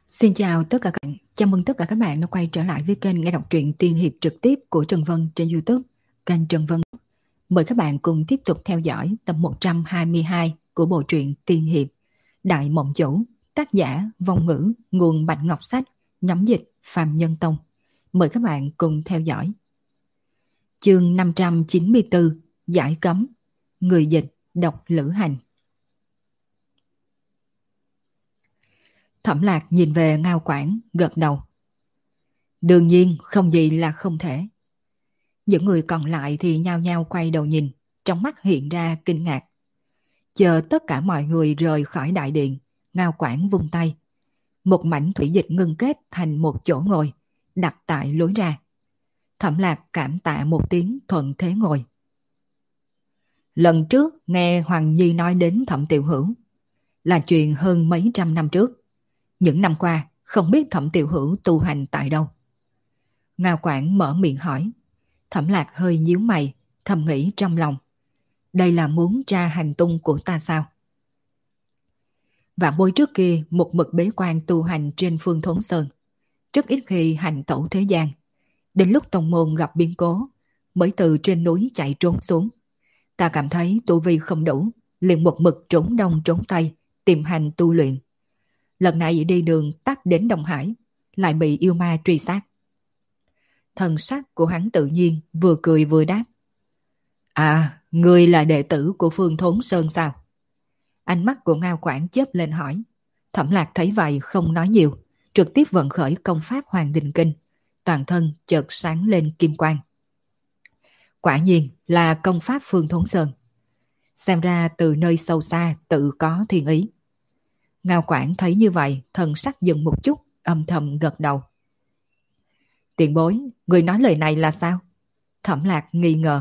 Xin chào tất cả các bạn, chào mừng tất cả các bạn đã quay trở lại với kênh nghe đọc truyện tiên hiệp trực tiếp của Trần Vân trên YouTube, kênh Trần Vân. Mời các bạn cùng tiếp tục theo dõi tập 122 của bộ truyện tiên hiệp Đại Mộng Chủ, tác giả Vong Ngữ, nguồn Bạch Ngọc Sách, nhóm dịch Phạm Nhân Tông. Mời các bạn cùng theo dõi. Chương 594, Giải cấm, người dịch độc lữ hành. Thẩm Lạc nhìn về Ngao Quảng, gật đầu. Đương nhiên không gì là không thể. Những người còn lại thì nhao nhao quay đầu nhìn, trong mắt hiện ra kinh ngạc. Chờ tất cả mọi người rời khỏi đại điện, Ngao Quảng vung tay. Một mảnh thủy dịch ngưng kết thành một chỗ ngồi, đặt tại lối ra. Thẩm Lạc cảm tạ một tiếng thuận thế ngồi. Lần trước nghe Hoàng Nhi nói đến Thẩm Tiểu Hữu, là chuyện hơn mấy trăm năm trước. Những năm qua không biết Thẩm Tiểu Hữu tu hành tại đâu. Ngao Quảng mở miệng hỏi. Thẩm Lạc hơi nhíu mày, thầm nghĩ trong lòng. Đây là muốn tra hành tung của ta sao? Vạn Bối trước kia một mực bế quan tu hành trên Phương Thốn Sơn, rất ít khi hành tẩu thế gian. Đến lúc tông môn gặp biến cố, mới từ trên núi chạy trốn xuống. Ta cảm thấy tu vi không đủ, liền một mực trốn đông trốn tây, tìm hành tu luyện. Lần này đi đường tắt đến Đông Hải, lại bị yêu ma truy sát. Thần sắc của hắn tự nhiên vừa cười vừa đáp. À, ngươi là đệ tử của Phương Thốn Sơn sao? Ánh mắt của Ngao Quảng chớp lên hỏi. Thẩm Lạc thấy vậy không nói nhiều, trực tiếp vận khởi công pháp Hoàng Đình Kinh, toàn thân chợt sáng lên kim quang. Quả nhiên là công pháp Phương Thốn Sơn. Xem ra từ nơi sâu xa tự có thiên ý. Ngao Quảng thấy như vậy, thần sắc dừng một chút, âm thầm gật đầu. Tiền bối, người nói lời này là sao? Thẩm Lạc nghi ngờ.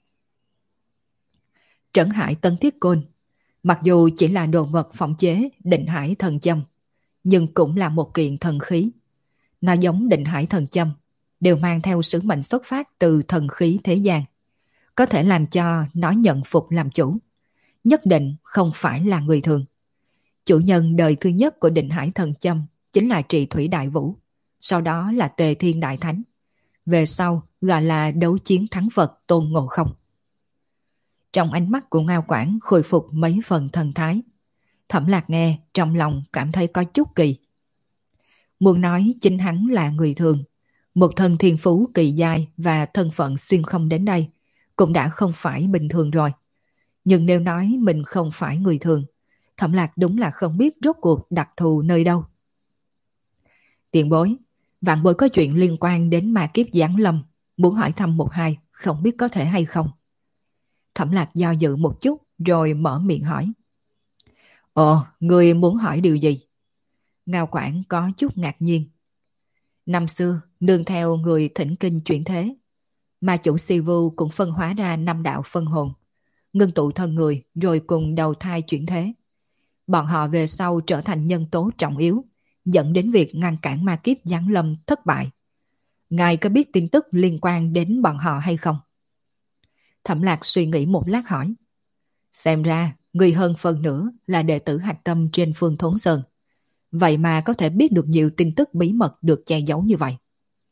Trấn Hải Tân Thiết Côn, mặc dù chỉ là đồ vật phỏng chế Định Hải Thần Châm, nhưng cũng là một kiện thần khí. Nó giống Định Hải Thần Châm, đều mang theo sứ mệnh xuất phát từ thần khí thế gian, có thể làm cho nó nhận phục làm chủ. Nhất định không phải là người thường. Chủ nhân đời thứ nhất của Định Hải Thần Châm chính là Trị Thủy Đại Vũ, sau đó là Tề Thiên Đại Thánh, về sau gọi là đấu chiến thắng Phật Tôn Ngộ Không. Trong ánh mắt của Ngao Quảng khôi phục mấy phần thần thái. Thẩm Lạc nghe trong lòng cảm thấy có chút kỳ. Muốn nói chính hắn là người thường, một thân thiên phú kỳ giai và thân phận xuyên không đến đây cũng đã không phải bình thường rồi. Nhưng nếu nói mình không phải người thường, Thẩm Lạc đúng là không biết rốt cuộc đặc thù nơi đâu. Tiền bối, Vạn Bối có chuyện liên quan đến ma kiếp giáng lâm, muốn hỏi thăm một hai, không biết có thể hay không. Thẩm Lạc do dự một chút rồi mở miệng hỏi. Ồ, người muốn hỏi điều gì? Ngao Quảng có chút ngạc nhiên. Năm xưa, nương theo người thỉnh kinh chuyển thế, ma chủ Si Vu cũng phân hóa ra 5 đạo phân hồn, ngưng tụ thân người rồi cùng đầu thai chuyển thế. Bọn họ về sau trở thành nhân tố trọng yếu, dẫn đến việc ngăn cản ma kiếp giáng lâm thất bại. Ngài có biết tin tức liên quan đến bọn họ hay không? Thẩm Lạc suy nghĩ một lát hỏi. Xem ra, người hơn phần nữa là đệ tử hạch tâm trên Phương Thốn Sơn. Vậy mà có thể biết được nhiều tin tức bí mật được che giấu như vậy.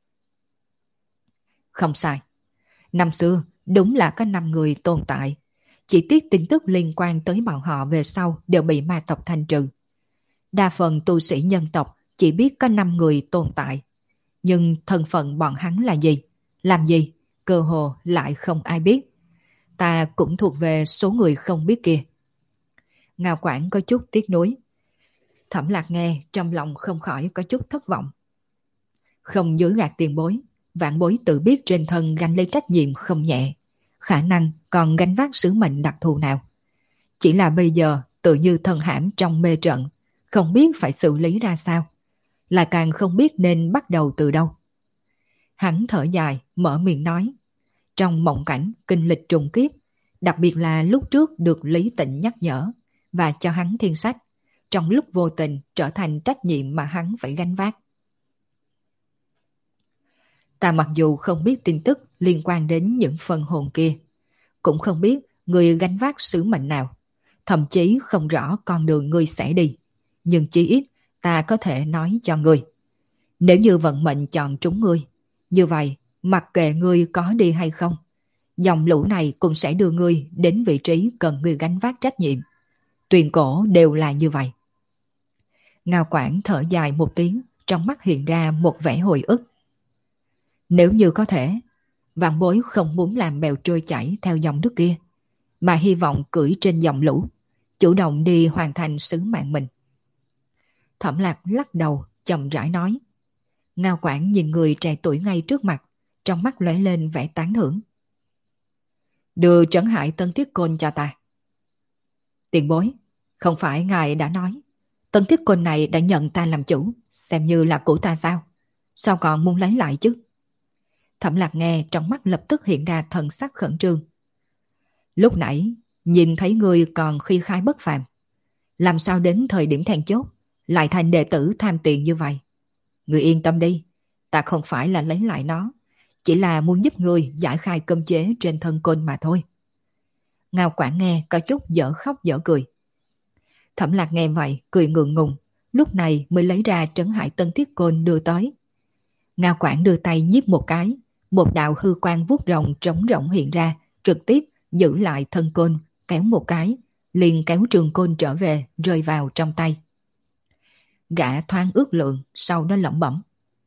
Không sai. Năm xưa, đúng là có 5 người tồn tại. Chỉ tiếc tin tức liên quan tới bọn họ về sau đều bị ma tộc thanh trừ. Đa phần tu sĩ nhân tộc chỉ biết có 5 người tồn tại. Nhưng thân phận bọn hắn là gì? Làm gì? Cơ hồ lại không ai biết. Ta cũng thuộc về số người không biết kia. Ngao Quảng có chút tiếc nuối. Thẩm Lạc nghe trong lòng không khỏi có chút thất vọng. Không dối gạt tiền bối, Vạn Bối tự biết trên thân gánh lấy trách nhiệm không nhẹ, khả năng còn gánh vác sứ mệnh đặc thù nào. Chỉ là bây giờ tự như thân hãm trong mê trận, không biết phải xử lý ra sao, lại càng không biết nên bắt đầu từ đâu. Hắn thở dài, mở miệng nói. Trong mộng cảnh kinh lịch trùng kiếp, đặc biệt là lúc trước được Lý Tịnh nhắc nhở và cho hắn thiên sách, trong lúc vô tình trở thành trách nhiệm mà hắn phải gánh vác. Ta mặc dù không biết tin tức liên quan đến những phần hồn kia, cũng không biết người gánh vác sứ mệnh nào, thậm chí không rõ con đường người sẽ đi, nhưng chí ít ta có thể nói cho ngươi. Nếu như vận mệnh chọn trúng ngươi, như vậy mặc kệ ngươi có đi hay không, dòng lũ này cũng sẽ đưa ngươi đến vị trí cần ngươi gánh vác trách nhiệm. Tuyên cổ đều là như vậy. Ngao Quảng thở dài một tiếng, trong mắt hiện ra một vẻ hồi ức. Nếu như có thể, vạn bối không muốn làm bèo trôi chảy theo dòng nước kia, mà hy vọng cưỡi trên dòng lũ, chủ động đi hoàn thành sứ mạng mình. Thẩm Lạc lắc đầu, chậm rãi nói. Ngao Quảng nhìn người trẻ tuổi ngay trước mặt, trong mắt lóe lên vẻ tán thưởng. Đưa Trấn Hải Tân Thiết Côn cho ta. Tiền bối, không phải ngài đã nói Tân Thiết Côn này đã nhận ta làm chủ, xem như là của ta sao? Sao còn muốn lấy lại chứ? Thẩm Lạc nghe, trong mắt lập tức hiện ra thần sắc khẩn trương. Lúc nãy nhìn thấy ngươi còn khi khai bất phàm, làm sao đến thời điểm then chốt lại thành đệ tử tham tiền như vậy? Ngươi yên tâm đi, ta không phải là lấy lại nó, chỉ là muốn giúp ngươi giải khai cấm chế trên thân côn mà thôi. Ngao Quảng nghe có chút dở khóc dở cười. Thẩm Lạc nghe vậy cười ngượng ngùng, lúc này mới lấy ra Trấn Hải Tân Thiết Côn đưa tới. Ngao Quảng đưa tay nhíp một cái, một đạo hư quang vuốt rồng trống rỗng hiện ra, trực tiếp giữ lại thân côn, kéo một cái, liền kéo trường côn trở về, rơi vào trong tay. Gã thoáng ước lượng, sau đó lẩm bẩm.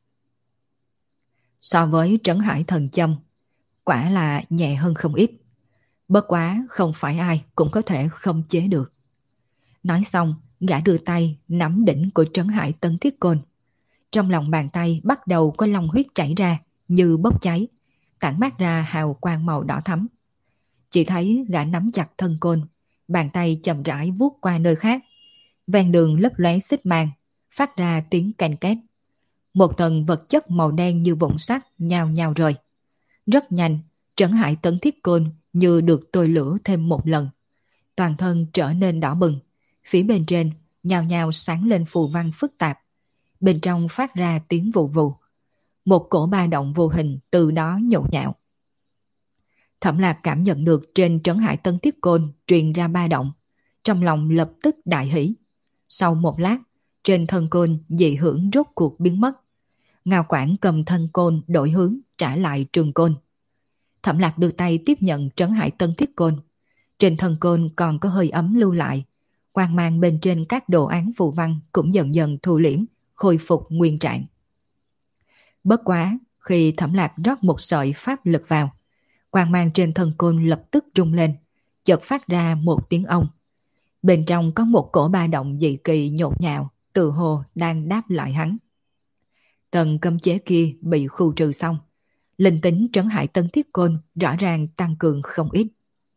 So với Trấn Hải Thần Châm, quả là nhẹ hơn không ít. Bất quá không phải ai cũng có thể không chế được. Nói xong, gã đưa tay nắm đỉnh của Trấn Hải Tân Thiết Côn. Trong lòng bàn tay bắt đầu có long huyết chảy ra, như bốc cháy, tản mát ra hào quang màu đỏ thắm. Chỉ thấy gã nắm chặt thân côn, bàn tay chậm rãi vuốt qua nơi khác. Ven đường lấp lóe xích mang, phát ra tiếng ken két. Một tầng vật chất màu đen như vụn sắt nhao nhao rơi. Rất nhanh, Trấn Hải Tấn Thiết Côn như được tôi lửa thêm một lần. Toàn thân trở nên đỏ bừng, phía bên trên nhao nhao sáng lên phù văn phức tạp. Bên trong phát ra tiếng vù vù. Một cổ ba động vô hình từ đó nhộn nhạo. Thẩm Lạc cảm nhận được trên Trấn Hải Tân Thiết Côn truyền ra ba động, trong lòng lập tức đại hỉ. Sau một lát, trên thân côn dị hưởng rốt cuộc biến mất. Ngao Quảng cầm thân côn đổi hướng trả lại trường côn. Thẩm Lạc đưa tay tiếp nhận Trấn Hải Tân Thiết Côn. Trên thân côn còn có hơi ấm lưu lại. Quang mang bên trên các đồ án phù văn cũng dần dần thu liễm, khôi phục nguyên trạng. Bất quá, khi Thẩm Lạc rót một sợi pháp lực vào, quang mang trên thân côn lập tức rung lên, chợt phát ra một tiếng ông. Bên trong có một cổ ba động dị kỳ nhộn nhạo, tự hồ đang đáp lại hắn. Tầng cấm chế kia bị khu trừ xong, linh tính Trấn Hải Tân Thiết Côn rõ ràng tăng cường không ít.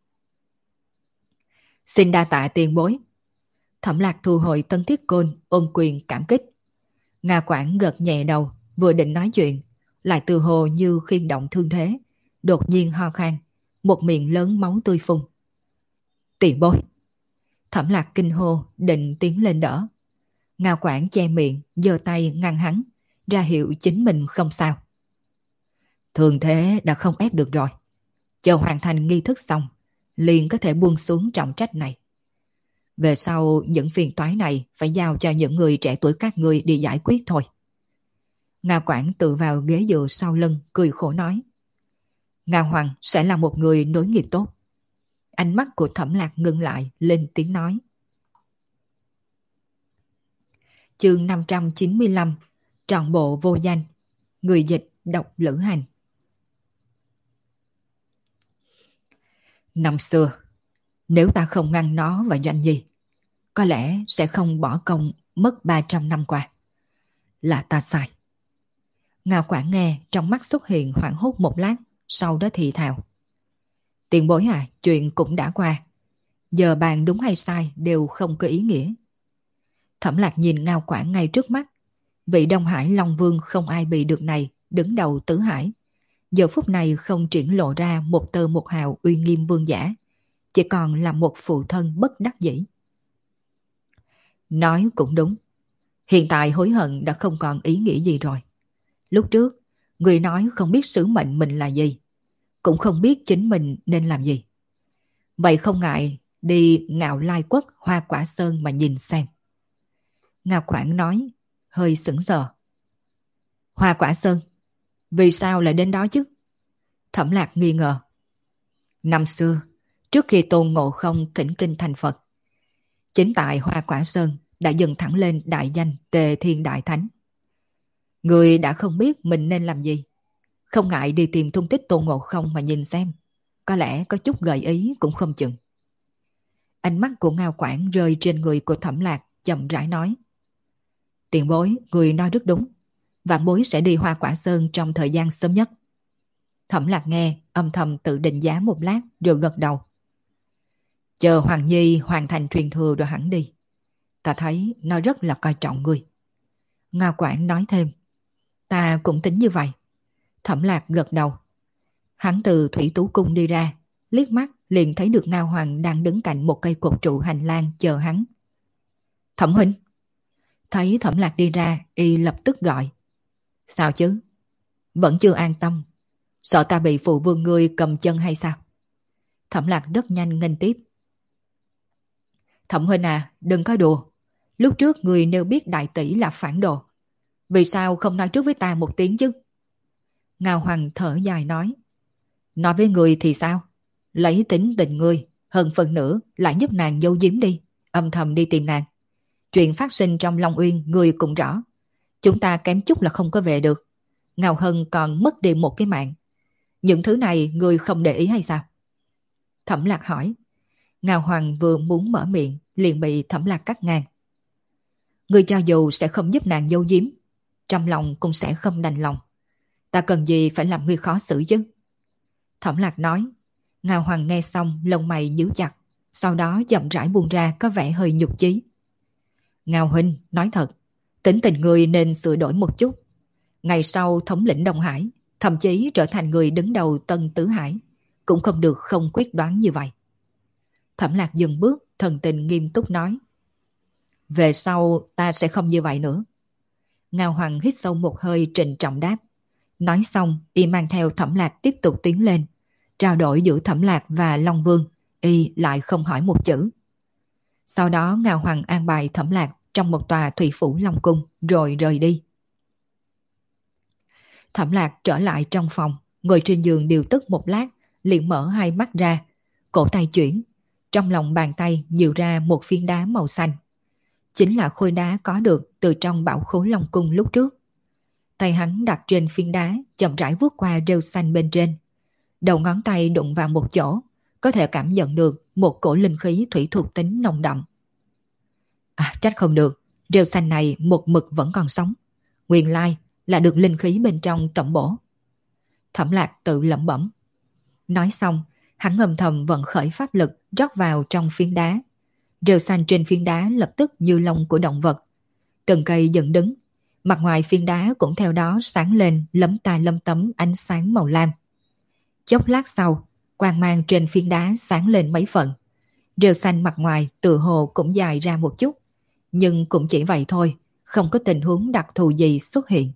Xin đa tạ tiền bối. Thẩm Lạc thu hồi Tân Thiết Côn, ôm quyền cảm kích. Nga Quảng gật nhẹ đầu, vừa định nói chuyện, lại từ hồ như khiên động thương thế, đột nhiên ho khan, một miệng lớn máu tươi phun. Tiền bối. Thẩm Lạc kinh hô, định tiến lên đỡ. Nga Quảng che miệng, giơ tay ngăn hắn, ra hiệu chính mình không sao. Thường thế đã không ép được rồi. Chờ hoàn thành nghi thức xong, liền có thể buông xuống trọng trách này. Về sau những phiền toái này phải giao cho những người trẻ tuổi các ngươi đi giải quyết thôi. Nga Quảng tự vào ghế dựa sau lưng, cười khổ nói. Nga Hoàng sẽ là một người nối nghiệp tốt. Ánh mắt của Thẩm Lạc ngưng lại, lên tiếng nói. Chương 595, trọn bộ vô danh. Người dịch độc Lữ Hành. Năm xưa, nếu ta không ngăn nó và Doanh Nhi, có lẽ sẽ không bỏ công mất 300 năm qua. Là ta sai. Ngao Quảng nghe, trong mắt xuất hiện hoảng hốt một lát, sau đó thì thào. Tiền bối à, chuyện cũng đã qua. Giờ bàn đúng hay sai đều không có ý nghĩa. Thẩm Lạc nhìn Ngao Quảng ngay trước mắt. Vị Đông Hải Long Vương không ai bị được này, đứng đầu tứ hải. Giờ phút này không triển lộ ra một tơ một hào uy nghiêm vương giả, chỉ còn là một phụ thân bất đắc dĩ. Nói cũng đúng. Hiện tại hối hận đã không còn ý nghĩa gì rồi. Lúc trước, người nói không biết sứ mệnh mình là gì, cũng không biết chính mình nên làm gì. Vậy không ngại đi Ngạo Lai Quốc Hoa Quả Sơn mà nhìn xem. Ngao Quảng nói, hơi sững sờ. Hoa Quả Sơn, vì sao lại đến đó chứ? Thẩm Lạc nghi ngờ. Năm xưa, trước khi Tôn Ngộ Không thỉnh kinh thành Phật, chính tại Hoa Quả Sơn đã dừng thẳng lên đại danh Tề Thiên Đại Thánh. Người đã không biết mình nên làm gì, không ngại đi tìm tung tích Tôn Ngộ Không mà nhìn xem, có lẽ có chút gợi ý cũng không chừng. Ánh mắt của Ngao Quảng rơi trên người của Thẩm Lạc, chậm rãi nói. Tiền bối, người nói rất đúng. Vạn bối sẽ đi Hoa Quả Sơn trong thời gian sớm nhất. Thẩm Lạc nghe, âm thầm tự định giá một lát rồi gật đầu. Chờ Hoàng Nhi hoàn thành truyền thừa rồi hẳn đi. Ta thấy nó rất là coi trọng người. Ngao Quảng nói thêm. Ta cũng tính như vậy. Thẩm Lạc gật đầu. Hắn từ Thủy Tú Cung đi ra, liếc mắt liền thấy được Ngao Hoàng đang đứng cạnh một cây cột trụ hành lang chờ hắn. Thẩm huynh. Thấy Thẩm Lạc đi ra, y lập tức gọi. Sao chứ? Vẫn chưa an tâm. Sợ ta bị phụ vương ngươi cầm chân hay sao? Thẩm Lạc rất nhanh nghênh tiếp. Thẩm huynh à, đừng có đùa. Lúc trước ngươi nêu biết đại tỷ là phản đồ. Vì sao không nói trước với ta một tiếng chứ? Ngao Hoàng thở dài nói. Nói với ngươi thì sao? Lấy tính tình ngươi, hơn phần nữa lại giúp nàng giấu giếm đi, âm thầm đi tìm nàng. Chuyện phát sinh trong Long Uyên ngươi cũng rõ. Chúng ta kém chút là không có về được. Ngao Hân còn mất đi một cái mạng. Những thứ này ngươi không để ý hay sao? Thẩm Lạc hỏi. Ngao Hoàng vừa muốn mở miệng liền bị Thẩm Lạc cắt ngang. Ngươi cho dù sẽ không giúp nàng giấu giếm, trong lòng cũng sẽ không đành lòng. Ta cần gì phải làm ngươi khó xử chứ? Thẩm Lạc nói. Ngao Hoàng nghe xong lông mày nhíu chặt, sau đó chậm rãi buông ra có vẻ hơi nhục chí. Ngao huynh, nói thật, tính tình ngươi nên sửa đổi một chút. Ngày sau thống lĩnh Đông Hải, thậm chí trở thành người đứng đầu Tân Tứ Hải, cũng không được không quyết đoán như vậy. Thẩm Lạc dừng bước, thần tình nghiêm túc nói. Về sau ta sẽ không như vậy nữa. Ngao Hoàng hít sâu một hơi trịnh trọng đáp. Nói xong, y mang theo Thẩm Lạc tiếp tục tiến lên. Trao đổi giữa Thẩm Lạc và Long Vương, y lại không hỏi một chữ. Sau đó Ngao Hoàng an bài Thẩm Lạc trong một tòa thủy phủ Long Cung rồi rời đi. Thẩm Lạc trở lại trong phòng, ngồi trên giường điều tức một lát, liền mở hai mắt ra, cổ tay chuyển, trong lòng bàn tay nhiều ra một phiến đá màu xanh. Chính là khối đá có được từ trong bảo khối Long Cung lúc trước. Tay hắn đặt trên phiến đá, chậm rãi vuốt qua rêu xanh bên trên. Đầu ngón tay đụng vào một chỗ, có thể cảm nhận được một cổ linh khí thủy thuộc tính nồng đậm. À, trách không được, rêu xanh này một mực vẫn còn sống. Nguyên lai là được linh khí bên trong tẩm bổ. Thẩm Lạc tự lẩm bẩm. Nói xong, hắn âm thầm vận khởi pháp lực rót vào trong phiến đá. Rêu xanh trên phiến đá lập tức như lông của động vật. Từng cây dựng đứng, mặt ngoài phiến đá cũng theo đó sáng lên lấm ta lấm tấm ánh sáng màu lam. Chốc lát sau, quang mang trên phiến đá sáng lên mấy phần. Rêu xanh mặt ngoài tựa hồ cũng dài ra một chút, nhưng cũng chỉ vậy thôi, không có tình huống đặc thù gì xuất hiện.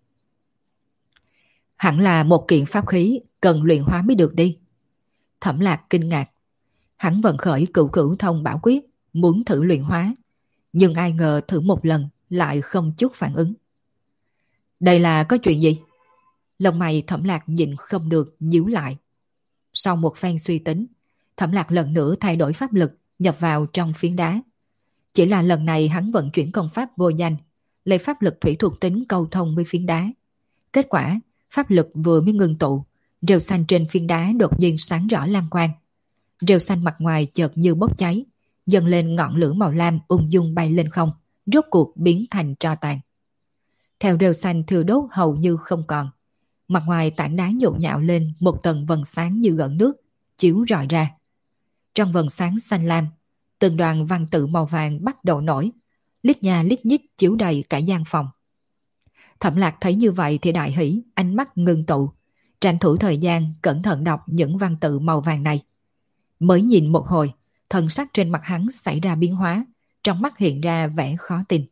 Hẳn là một kiện pháp khí cần luyện hóa mới được đi. Thẩm Lạc kinh ngạc. Hắn vận khởi cửu cửu thông bảo quyết, muốn thử luyện hóa, nhưng ai ngờ thử một lần lại không chút phản ứng. Đây là có chuyện gì? Lông mày Thẩm Lạc nhìn không được nhíu lại. Sau một phen suy tính, Thẩm Lạc lần nữa thay đổi pháp lực nhập vào trong phiến đá. Chỉ là lần này hắn vận chuyển công pháp vô danh, lấy pháp lực thủy thuộc tính câu thông với phiến đá. Kết quả, pháp lực vừa mới ngưng tụ, rêu xanh trên phiến đá đột nhiên sáng rõ lam quang. Rêu xanh mặt ngoài chợt như bốc cháy, dần lên ngọn lửa màu lam ung dung bay lên không, rốt cuộc biến thành tro tàn. Theo rêu xanh thiêu đốt hầu như không còn, mặt ngoài tảng đá nhộn nhạo lên một tầng vầng sáng như gợn nước, chiếu rọi ra. Trong vầng sáng xanh lam, từng đoàn văn tự màu vàng bắt đầu nổi, lít nha lít nhít chiếu đầy cả gian phòng. Thẩm Lạc thấy như vậy thì đại hỉ, ánh mắt ngưng tụ, tranh thủ thời gian cẩn thận đọc những văn tự màu vàng này. Mới nhìn một hồi, thần sắc trên mặt hắn xảy ra biến hóa, trong mắt hiện ra vẻ khó tin.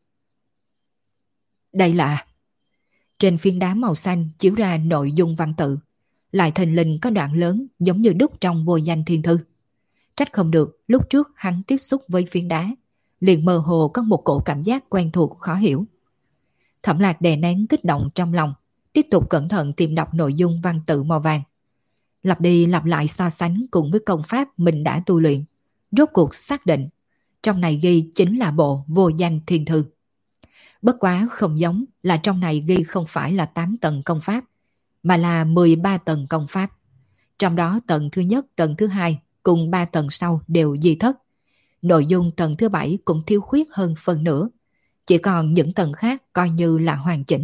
Đây là... Trên phiến đá màu xanh chiếu ra nội dung văn tự, lại thình lình có đoạn lớn giống như đúc trong vô danh thiên thư. Trách không được lúc trước hắn tiếp xúc với phiến đá, liền mơ hồ có một cổ cảm giác quen thuộc khó hiểu. Thẩm Lạc đè nén kích động trong lòng, tiếp tục cẩn thận tìm đọc nội dung văn tự màu vàng. Lặp đi lặp lại so sánh cùng với công pháp mình đã tu luyện, rốt cuộc xác định trong này ghi chính là bộ Vô Danh Thiên Thư. Bất quá không giống là trong này ghi không phải là 8 tầng công pháp, mà là 13 tầng công pháp. Trong đó tầng thứ nhất, tầng thứ hai cùng 3 tầng sau đều di thất. Nội dung tầng thứ 7 cũng thiếu khuyết hơn phần nửa, chỉ còn những tầng khác coi như là hoàn chỉnh.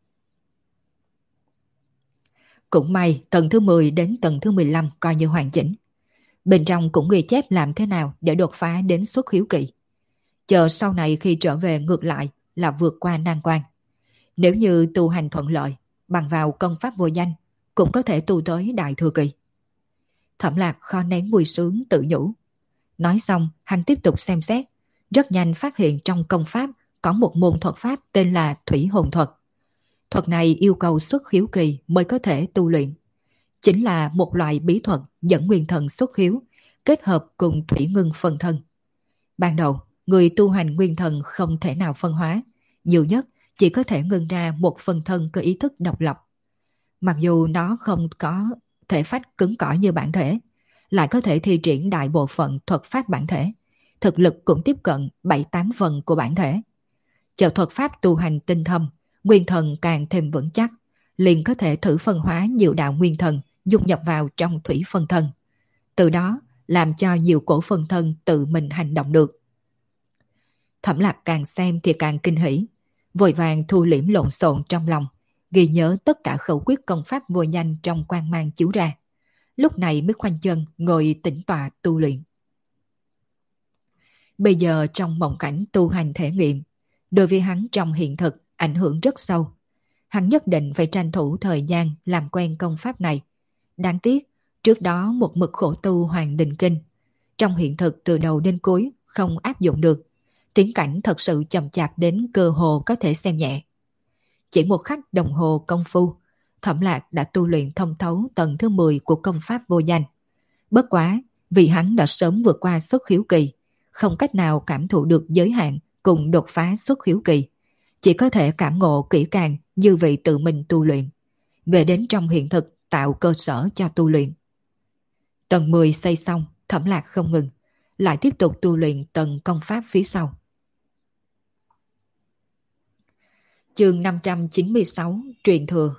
Cũng may tầng thứ 10 đến tầng thứ 15 coi như hoàn chỉnh. Bên trong cũng ghi chép làm thế nào để đột phá đến xuất khiếu kỳ. Chờ sau này khi trở về ngược lại là vượt qua nan quan. Nếu như tu hành thuận lợi, bằng vào công pháp vô danh, cũng có thể tu tới đại thừa kỳ. Thẩm Lạc khó nén vui sướng tự nhủ. Nói xong, hắn tiếp tục xem xét, rất nhanh phát hiện trong công pháp có một môn thuật pháp tên là Thủy Hồn Thuật. Thuật này yêu cầu xuất khiếu kỳ mới có thể tu luyện. Chính là một loại bí thuật dẫn nguyên thần xuất khiếu, kết hợp cùng thủy ngưng phân thân. Ban đầu, người tu hành nguyên thần không thể nào phân hóa, nhiều nhất chỉ có thể ngưng ra một phân thân có ý thức độc lập. Mặc dù nó không có thể phách cứng cỏi như bản thể, lại có thể thi triển đại bộ phận thuật pháp bản thể, thực lực cũng tiếp cận 7-8 phần của bản thể. Chờ thuật pháp tu hành tinh thâm, nguyên thần càng thêm vững chắc, liền có thể thử phân hóa nhiều đạo nguyên thần dung nhập vào trong thủy phân thân. Từ đó làm cho nhiều cổ phân thân tự mình hành động được. Thẩm Lạc càng xem thì càng kinh hỉ, vội vàng thu liễm lộn xộn trong lòng, ghi nhớ tất cả khẩu quyết công pháp vô danh trong quang mang chiếu ra. Lúc này mới khoanh chân ngồi tĩnh tọa tu luyện. Bây giờ trong mộng cảnh tu hành thể nghiệm, đối với hắn trong hiện thực ảnh hưởng rất sâu. Hắn nhất định phải tranh thủ thời gian làm quen công pháp này. Đáng tiếc, trước đó một mực khổ tu Hoàng Đình Kinh. Trong hiện thực từ đầu đến cuối không áp dụng được. Tiến cảnh thật sự chậm chạp đến cơ hồ có thể xem nhẹ. Chỉ một khắc đồng hồ công phu, Thẩm Lạc đã tu luyện thông thấu tầng thứ 10 của công pháp vô danh. Bất quá, vì hắn đã sớm vượt qua xuất khiếu kỳ, không cách nào cảm thụ được giới hạn cùng đột phá xuất khiếu kỳ. Chỉ có thể cảm ngộ kỹ càng như vị tự mình tu luyện. Về đến trong hiện thực tạo cơ sở cho tu luyện. Tầng 10 xây xong, Thẩm Lạc không ngừng, lại tiếp tục tu luyện tầng công pháp phía sau. Chương 596 Truyền Thừa.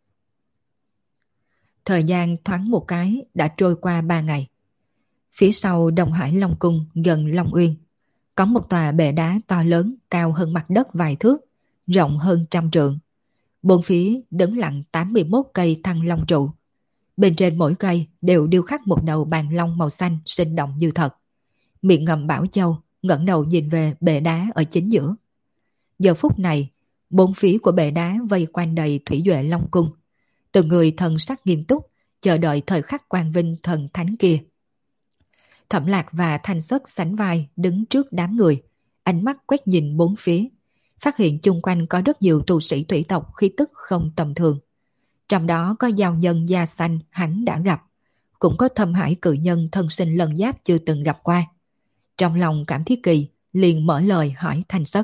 Thời gian thoáng một cái đã trôi qua 3 ngày. Phía sau Đông Hải Long Cung gần Long Uyên, có một tòa bệ đá to lớn cao hơn mặt đất vài thước, rộng hơn 100 trượng. Bốn phía đứng lặng 81 cây thăng long trụ. Bên trên mỗi cây đều điêu khắc một đầu bàn long màu xanh sinh động như thật. Miệng ngậm bảo châu, ngẩng đầu nhìn về bệ đá ở chính giữa. Giờ phút này, bốn phía của bệ đá vây quanh đầy thủy duệ long cung. Từng người thần sắc nghiêm túc, chờ đợi thời khắc quang vinh thần thánh kia. Thẩm Lạc và Thanh Sất sánh vai đứng trước đám người, ánh mắt quét nhìn bốn phía, phát hiện chung quanh có rất nhiều tu sĩ thủy tộc khí tức không tầm thường. Trong đó có giao nhân da xanh hắn đã gặp, cũng có thâm hải cự nhân thân sinh lần giáp chưa từng gặp qua. Trong lòng cảm thấy kỳ, liền mở lời hỏi Thanh Sất.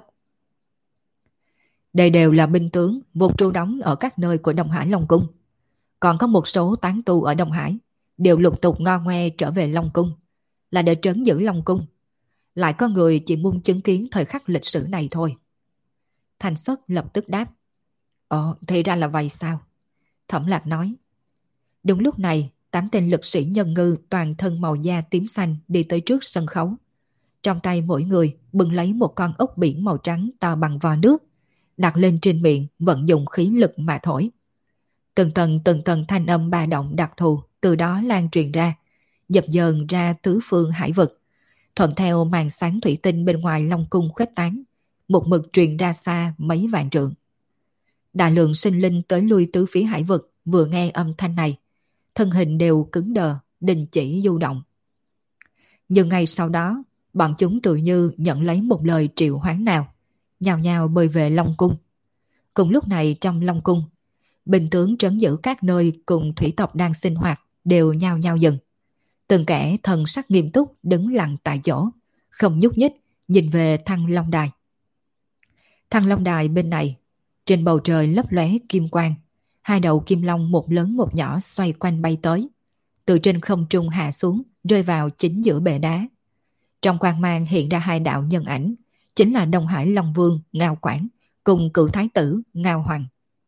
Đây đều là binh tướng vốn trú đóng ở các nơi của Đông Hải Long Cung. Còn có một số tán tu ở Đông Hải đều lục tục ngo ngoe trở về Long Cung, là để trấn giữ Long Cung. Lại có người chỉ muốn chứng kiến thời khắc lịch sử này thôi. Thanh Sất lập tức đáp. Thì ra là vậy sao? Thẩm Lạc nói. Đúng lúc này, 8 tên lực sĩ nhân ngư toàn thân màu da tím xanh đi tới trước sân khấu. Trong tay mỗi người bưng lấy một con ốc biển màu trắng to bằng vò nước, đặt lên trên miệng vận dụng khí lực mà thổi. Từng tầng thanh âm ba động đặc thù từ đó lan truyền ra, dập dờn ra tứ phương hải vực, thuận theo màn sáng thủy tinh bên ngoài Long Cung khuếch tán, một mực truyền ra xa mấy vạn trượng. Đại lượng sinh linh tới lui tứ phía hải vực vừa nghe âm thanh này, thân hình đều cứng đờ, đình chỉ du động. Nhưng ngay sau đó, bọn chúng tự như nhận lấy một lời triệu hoán nào, nhào nhào bơi về Long Cung. Cùng lúc này trong Long Cung, binh tướng trấn giữ các nơi cùng thủy tộc đang sinh hoạt đều nhao nhao dừng. Từng kẻ thần sắc nghiêm túc đứng lặng tại chỗ, không nhúc nhích, nhìn về Thăng Long Đài. Thăng Long Đài bên này, trên bầu trời lấp lóe kim quang, hai đầu kim long một lớn một nhỏ xoay quanh bay tới, từ trên không trung hạ xuống, rơi vào chính giữa bệ đá. Trong quang mang hiện ra hai đạo nhân ảnh, chính là Đông Hải Long Vương Ngao Quảng cùng cựu thái tử Ngao Hoàng.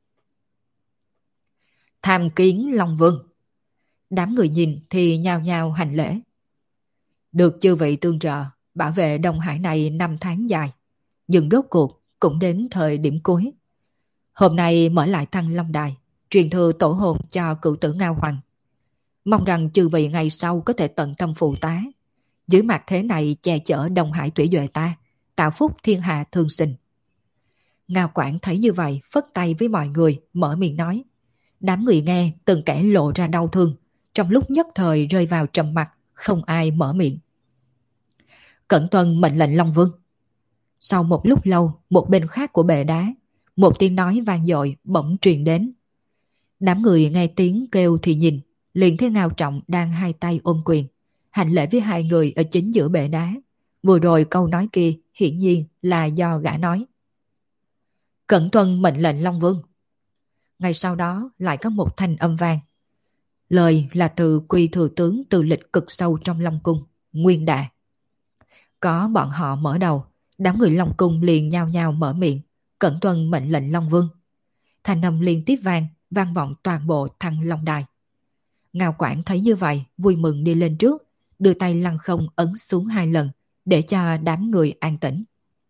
Tham kiến Long Vương. Đám người nhìn thì nhao nhao hành lễ. Được chư vị tương trợ, bảo vệ Đông Hải này 5 tháng dài, nhưng rốt cuộc cũng đến thời điểm cuối. Hôm nay mở lại Thăng Long Đài, truyền thừa tổ hồn cho cựu tử Ngao Hoàng. Mong rằng chư vị ngày sau có thể tận tâm phụ tá, dưới mặt thế này che chở Đông Hải Tuỷ Duệ ta, tạo phúc thiên hạ thương sinh. Ngao Quảng thấy như vậy, phất tay với mọi người, mở miệng nói. Đám người nghe từng kẻ lộ ra đau thương, trong lúc nhất thời rơi vào trầm mặc, không ai mở miệng. Cẩn tuân mệnh lệnh Long Vương. Sau một lúc lâu, một bên khác của bệ đá, một tiếng nói vang dội bỗng truyền đến. Đám người nghe tiếng kêu thì nhìn, liền thấy Ngao Trọng đang hai tay ôm quyền, hành lễ với hai người ở chính giữa bệ đá. Vừa rồi câu nói kia hiển nhiên là do gã nói. Cẩn tuân mệnh lệnh Long Vương. Ngay sau đó lại có một thanh âm vang. Lời là từ Quy thừa tướng từ lịch cực sâu trong Long Cung, Nguyên Đà. Có bọn họ mở đầu, đám người Long Cung liền nhao nhao mở miệng, cẩn tuân mệnh lệnh Long Vương. Thanh âm liên tiếp vang vọng toàn bộ Thăng Long Đài. Ngao Quảng thấy như vậy, vui mừng đi lên trước, đưa tay lăng không ấn xuống 2 lần, để cho đám người an tĩnh.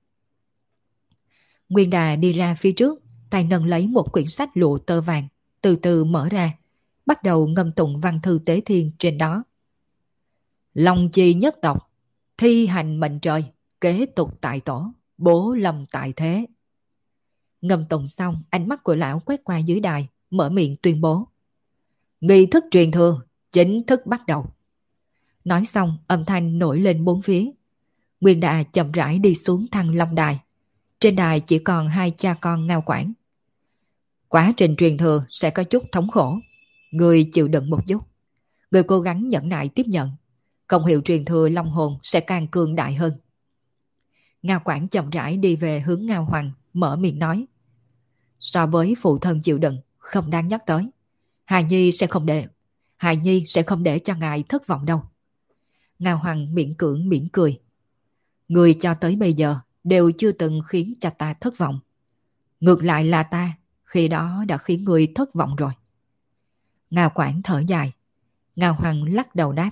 Nguyên Đà đi ra phía trước, tay nâng lấy một quyển sách lụa tơ vàng, từ từ mở ra, bắt đầu ngâm tụng văn thư tế thiên trên đó. Long chi nhất tộc, thi hành mệnh trời, kế tục tại tổ, bố lâm tại thế. Ngâm tụng xong, ánh mắt của lão quét qua dưới đài, mở miệng tuyên bố. Nghi thức truyền thừa, chính thức bắt đầu. Nói xong, âm thanh nổi lên bốn phía. Nguyên Đà chậm rãi đi xuống Thăng Long Đài. Trên đài chỉ còn 2 cha con Ngao Quảng. Quá trình truyền thừa sẽ có chút thống khổ. Người chịu đựng một chút. Người cố gắng nhẫn nại tiếp nhận. Công hiệu truyền thừa Long hồn sẽ càng cường đại hơn. Ngao Quảng chậm rãi đi về hướng Ngao Hoàng, mở miệng nói. So với phụ thân chịu đựng, không đáng nhắc tới. Hài Nhi sẽ không để cho ngài thất vọng đâu. Ngao Hoàng miễn cưỡng mỉm cười. Người cho tới bây giờ đều chưa từng khiến cho ta thất vọng. Ngược lại là ta, khi đó đã khiến người thất vọng rồi. Ngao Quảng thở dài. Ngao Hoàng lắc đầu đáp.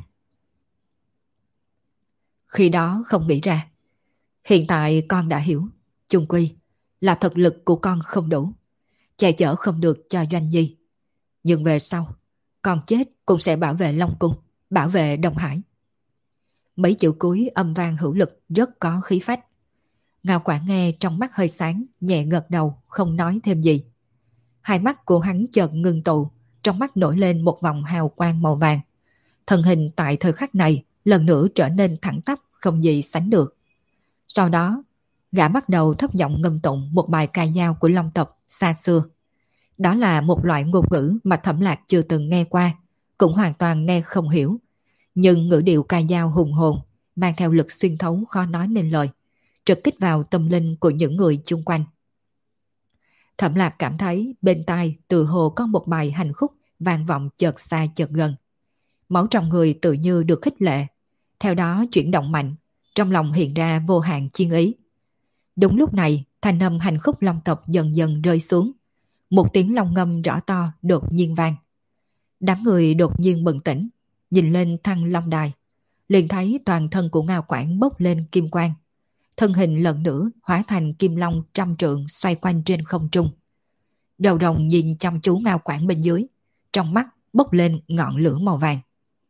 Khi đó không nghĩ ra. Hiện tại con đã hiểu. Chung quy là thực lực của con không đủ, che chở không được cho Doanh Nhi. Nhưng về sau, con chết cũng sẽ bảo vệ Long Cung, bảo vệ Đông Hải. Mấy chữ cuối âm vang hữu lực, rất có khí phách. Ngao Quảng nghe trong mắt hơi sáng, nhẹ gật đầu, không nói thêm gì. Hai mắt của hắn chợt ngưng tụ, trong mắt nổi lên một vòng hào quang màu vàng. Thân hình tại thời khắc này lần nữa trở nên thẳng tắp, không gì sánh được. Sau đó, gã bắt đầu thấp giọng ngâm tụng một bài ca dao của Long tộc xa xưa. Đó là một loại ngôn ngữ mà Thẩm Lạc chưa từng nghe qua, cũng hoàn toàn nghe không hiểu. Nhưng ngữ điệu ca dao hùng hồn, mang theo lực xuyên thấu khó nói nên lời, trực kích vào tâm linh của những người chung quanh. Thẩm Lạc cảm thấy bên tai tự hồ có một bài hành khúc vang vọng chợt xa chợt gần. Máu trong người tự như được khích lệ, theo đó chuyển động mạnh, trong lòng hiện ra vô hạn chiên ý. Đúng lúc này, thanh âm hành khúc long tộc dần dần rơi xuống. Một tiếng long ngâm rõ to đột nhiên vang. Đám người đột nhiên bừng tỉnh, nhìn lên Thăng Long Đài, liền thấy toàn thân của Ngao Quảng bốc lên kim quang. Thân hình lần nữa hóa thành kim long 100 trượng xoay quanh trên không trung. Đầu đồng nhìn chăm chú Ngao Quảng bên dưới, trong mắt bốc lên ngọn lửa màu vàng.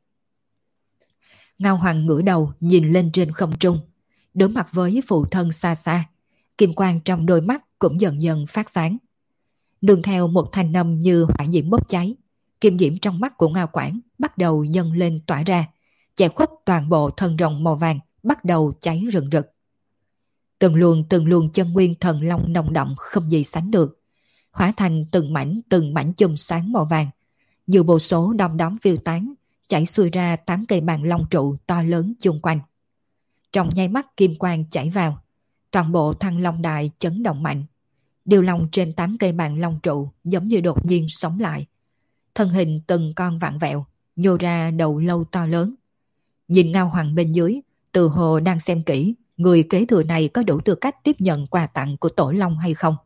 Ngao Hoàng ngửa đầu nhìn lên trên không trung, đối mặt với phụ thân xa xa, kim quang trong đôi mắt cũng dần dần phát sáng. Đường theo một thanh âm như hỏa diễm bốc cháy, kim diễm trong mắt của Ngao Quảng bắt đầu dâng lên tỏa ra, che khuất toàn bộ thân rồng màu vàng bắt đầu cháy rừng rực. Từng luồng chân nguyên thần long nồng đậm không gì sánh được, hóa thành từng mảnh chùm sáng màu vàng, như vô số đom đóm phiêu tán, chảy xuôi ra 8 cây bàn long trụ to lớn chung quanh. Trong nháy mắt kim quang chảy vào, toàn bộ Thăng Long Đài chấn động mạnh. Điều long trên 8 cây bàn long trụ giống như đột nhiên sống lại. Thân hình từng con vặn vẹo, nhô ra đầu lâu to lớn. Nhìn Ngao Hoàng bên dưới, tự hồ đang xem kỹ người kế thừa này có đủ tư cách tiếp nhận quà tặng của Tổ Long hay không.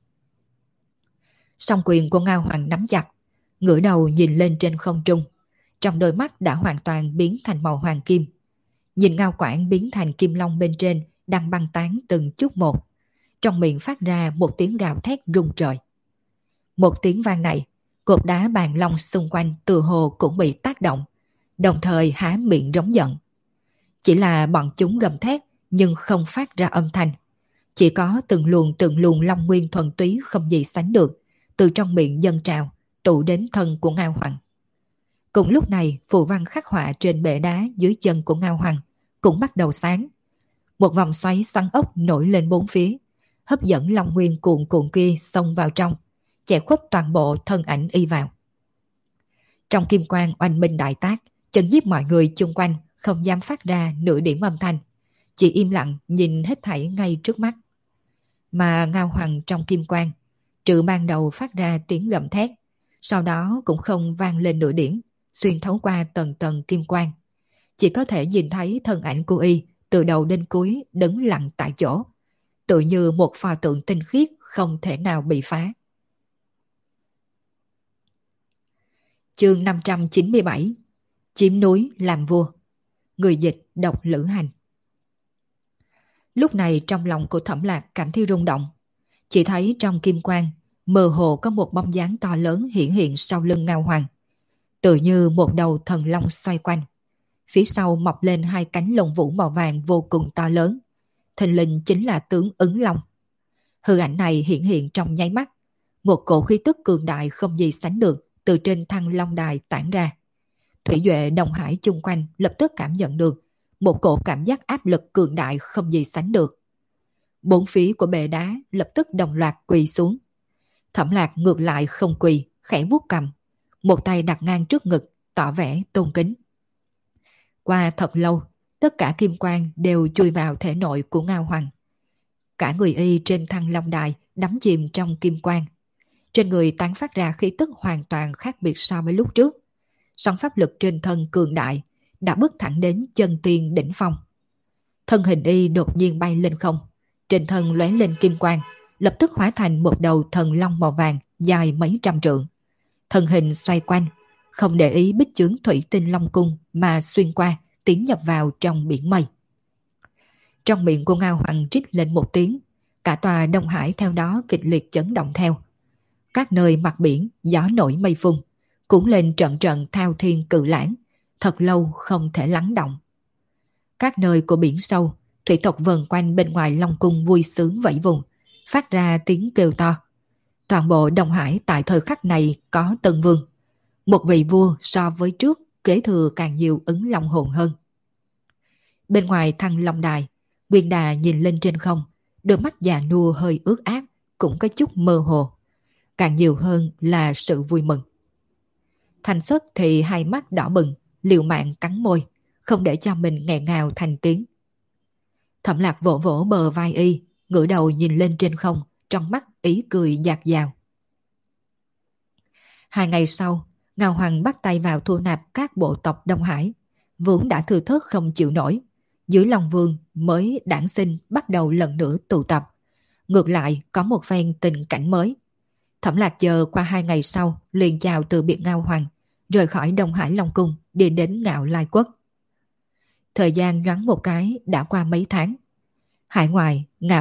Song quyền của Ngao Hoàng nắm chặt, ngửa đầu nhìn lên trên không trung. Trong đôi mắt đã hoàn toàn biến thành màu hoàng kim. Nhìn Ngao Quảng biến thành kim long bên trên đang băng tán từng chút một. Trong miệng phát ra một tiếng gào thét rung trời. Một tiếng vang này, cột đá bàn long xung quanh tự hồ cũng bị tác động, đồng thời há miệng rống giận. Chỉ là bọn chúng gầm thét nhưng không phát ra âm thanh. Chỉ có từng luồng long nguyên thuần túy không gì sánh được, từ trong miệng dâng trào, tụ đến thân của Ngao Hoàng. Cùng lúc này, phù văn khắc họa trên bệ đá dưới chân của Ngao Hoàng cũng bắt đầu sáng. Một vòng xoáy xoắn ốc nổi lên bốn phía, hấp dẫn long nguyên cuồn cuộn kia xông vào trong, che khuất toàn bộ thân ảnh y vào. Trong kim quang oanh minh đại tác, chấn nhiếp mọi người chung quanh không dám phát ra nửa điểm âm thanh, chỉ im lặng nhìn hết thảy ngay trước mắt. Mà Ngao Hoàng trong kim quang, trừ ban đầu phát ra tiếng gầm thét, sau đó cũng không vang lên nửa điểm, xuyên thấu qua tầng tầng kim quang. Chỉ có thể nhìn thấy thân ảnh của y từ đầu đến cuối đứng lặng tại chỗ, tự như một pho tượng tinh khiết không thể nào bị phá. Chương 597: Chiếm núi làm vua. Người dịch Độc Lữ Hành. Lúc này trong lòng của Thẩm Lạc cảm thấy rung động. Chỉ thấy trong kim quang mơ hồ có một bóng dáng to lớn hiển hiện sau lưng Ngao Hoàng, tự như một đầu thần long xoay quanh. Phía sau mọc lên hai cánh lông vũ màu vàng vô cùng to lớn, thình lình chính là tướng Ứng Long. Hư ảnh này hiển hiện trong nháy mắt, một cổ khí tức cường đại không gì sánh được từ trên Thăng Long Đài tản ra. Thủy Duệ Đông Hải chung quanh lập tức cảm nhận được một cổ cảm giác áp lực cường đại không gì sánh được. Bốn phía của bệ đá lập tức đồng loạt quỳ xuống. Thẩm Lạc ngược lại không quỳ, khẽ vuốt cằm, một tay đặt ngang trước ngực, tỏ vẻ tôn kính. Qua thật lâu, tất cả kim quang đều chui vào thể nội của Ngao Hoàng. Cả người y trên Thăng Long Đài đắm chìm trong kim quang. Trên người tán phát ra khí tức hoàn toàn khác biệt so với lúc trước. Sóng pháp lực trên thân cường đại đã bước thẳng đến chân tiên đỉnh phong. Thân hình y đột nhiên bay lên không, trên thân lóe lên kim quang, lập tức hóa thành một đầu thần long màu vàng dài mấy trăm trượng. Thân hình xoay quanh, không để ý bích chướng thủy tinh long cung mà xuyên qua, tiến nhập vào trong biển mây. Trong miệng của Ngao Hoàng rít lên một tiếng, cả tòa Đông Hải theo đó kịch liệt chấn động theo. Các nơi mặt biển gió nổi mây phun, cũng lên trận trận thao thiên cự lãng, thật lâu không thể lắng động. Các nơi của biển sâu, thủy tộc vần quanh bên ngoài Long Cung vui sướng vẫy vùng, phát ra tiếng kêu to. Toàn bộ Đông Hải tại thời khắc này có Tân Vương, một vị vua so với trước kế thừa càng nhiều Ứng Long hồn hơn. Bên ngoài Thăng Long Đài, Nguyên Đà nhìn lên trên không, đôi mắt già nua hơi ướt át, cũng có chút mơ hồ. Càng nhiều hơn là sự vui mừng. Thành Sất thì hai mắt đỏ bừng, liều mạng cắn môi, không để cho mình nghẹn ngào thành tiếng. Thẩm Lạc vỗ vỗ bờ vai y, ngửa đầu nhìn lên trên không, trong mắt ý cười dạt dào. 2 ngày sau, Ngao Hoàng bắt tay vào thu nạp các bộ tộc Đông Hải, vốn đã thưa thớt không chịu nổi. Dưới Long Vương mới đản sinh bắt đầu lần nữa tụ tập. Ngược lại có một phen tình cảnh mới. Thẩm Lạc chờ qua 2 ngày sau liền chào từ biệt Ngao Hoàng, rời khỏi Đông Hải Long Cung đi đến Ngạo Lai Quốc. Thời gian nhoáng một cái đã qua mấy tháng. Hải ngoại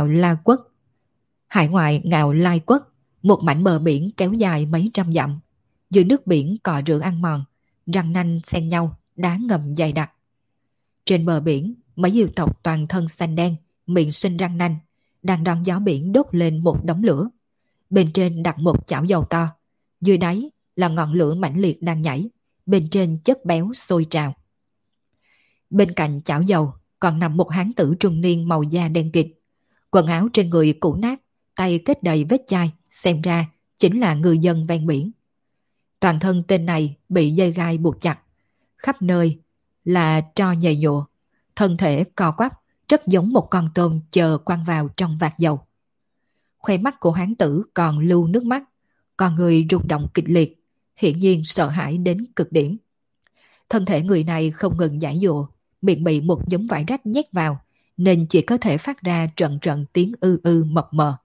Ngạo Lai Quốc, một mảnh bờ biển kéo dài mấy trăm dặm. Dưới nước biển cọ rửa ăn mòn, răng nanh xen nhau, đá ngầm dày đặc. Trên bờ biển, mấy yêu tộc toàn thân xanh đen, miệng sinh răng nanh, đang đón gió biển đốt lên một đống lửa. Bên trên đặt một chảo dầu to, dưới đáy là ngọn lửa mãnh liệt đang nhảy, bên trên chất béo sôi trào. Bên cạnh chảo dầu còn nằm một hán tử trung niên màu da đen kịt, quần áo trên người cũ nát, tay kết đầy vết chai, xem ra chính là ngư dân ven biển. Toàn thân tên này bị dây gai buộc chặt, khắp nơi là tro nhầy nhụa, thân thể co quắp, rất giống một con tôm chờ quăng vào trong vạc dầu. Khoe mắt của hán tử còn lưu nước mắt, con người rung động kịch liệt, hiển nhiên sợ hãi đến cực điểm. Thân thể người này không ngừng giãy giụa, miệng bị một nhúm vải rách nhét vào, nên chỉ có thể phát ra trận trận tiếng ư ư mập mờ.